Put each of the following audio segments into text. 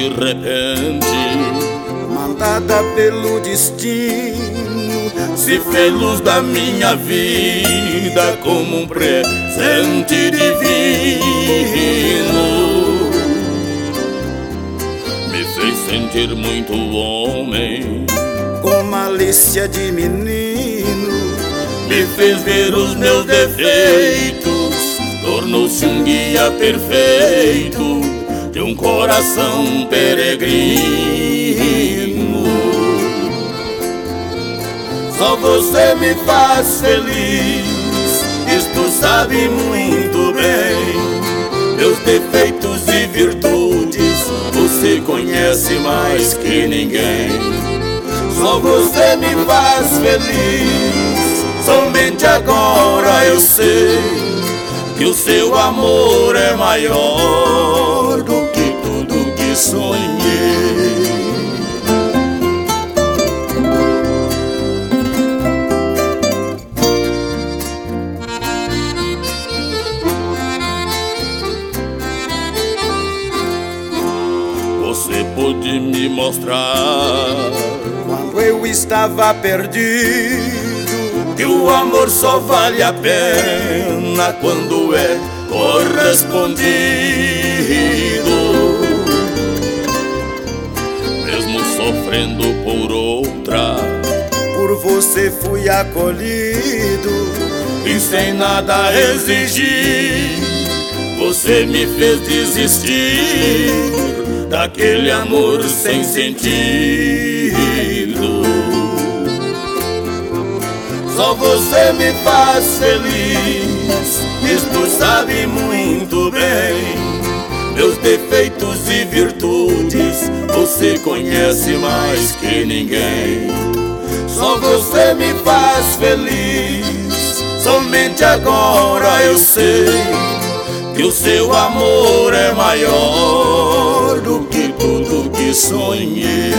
repente, mandada pelo destino, se fez luz da minha vida como um presente divino. Me fez sentir muito homem, com malícia de menino, me fez ver os meus defeitos, tornou-se um guia perfeito de um coração peregrino. Só você me faz feliz, isto sabe muito bem. Meus defeitos e virtudes você conhece mais que ninguém. Só você me faz feliz, somente agora eu sei que o seu amor é maior do que tudo que sonhei. Você pôde me mostrar, quando eu estava perdido, que o amor só vale a pena quando é correspondido. Mesmo sofrendo por outra, por você fui acolhido, e sem nada exigir, você me fez desistir daquele amor sem sentido. Só você me faz feliz, isto sabe muito bem. Meus defeitos e virtudes você conhece mais que ninguém. Só você me faz feliz, somente agora eu sei que o seu amor é maior do que tudo que sonhei.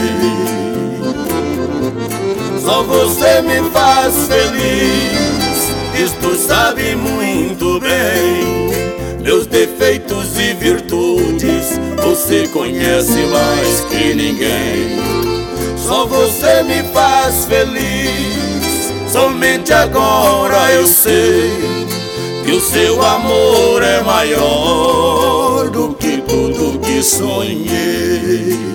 Só você me faz feliz, isto sabe muito bem. Meus defeitos e virtudes você conhece mais que ninguém. Só você me faz feliz, somente agora eu sei que o seu amor é maior do que tudo que sonhei.